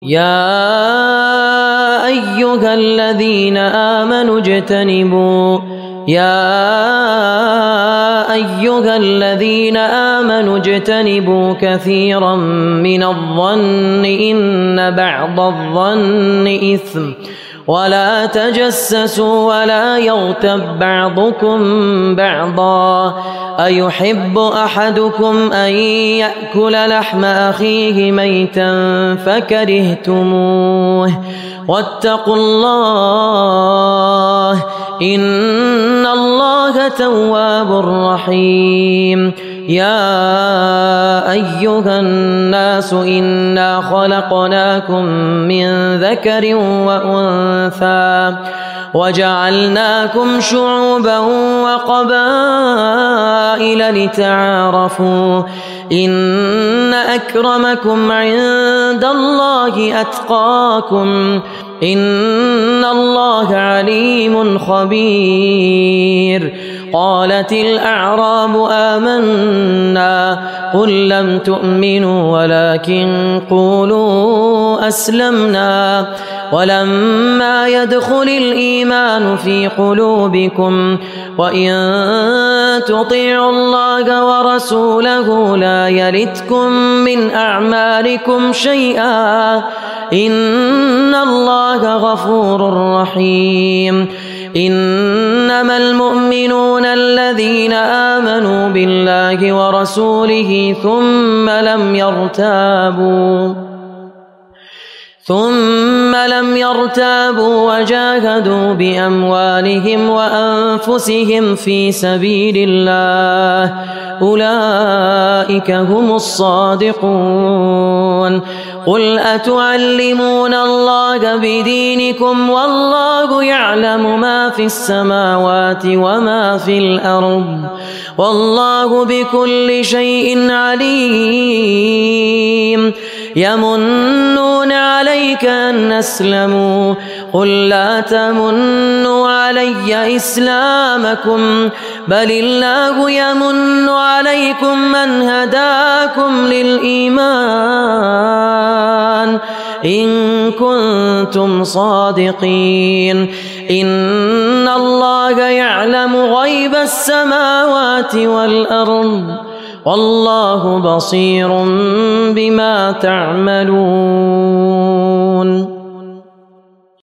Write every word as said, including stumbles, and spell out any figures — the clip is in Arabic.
يا أيها الذين آمنوا اجتنبوا يا أيها الذين آمنوا اجتنبوا كثيرا من الظن إن بعض الظن إثم ولا تجسسوا ولا يغتب بعضكم بعضا أيحب أحدكم أن يأكل لحم أخيه ميتا فكرهتموه واتقوا الله إن الله تواب رحيم يا أيها الناس إنا خلقناكم من ذكر وأنثى وجعلناكم شعوبا وقبائل لتعارفوا إن أكرمكم عند الله أتقاكم إن الله عليم خبير قالت الأعراب آمنا قل لم تؤمنوا ولكن قولوا أسلمنا ولما يدخل الإيمان في قلوبكم وإن تطيعوا الله ورسوله لا يلتكم من أعمالكم شيئا إن الله غفور رحيم إنما المؤمنون الذين آمنوا بالله ورسوله ثم لم يرتابوا ثم لم يرتابوا وجاهدوا بأموالهم وأنفسهم في سبيل الله أولئك هم الصادقون قل أتعلمون الله بدينكم والله يعلم ما في السماوات وما في الأرض والله بكل شيء عليم يمنون عليك أن أسلموا قل لا تمنوا علي إسلامكم بل الله يمن عليكم من هداكم للإيمان إن كنتم صادقين إن الله يعلم غيب السماوات والأرض والله بصير بما تعملون.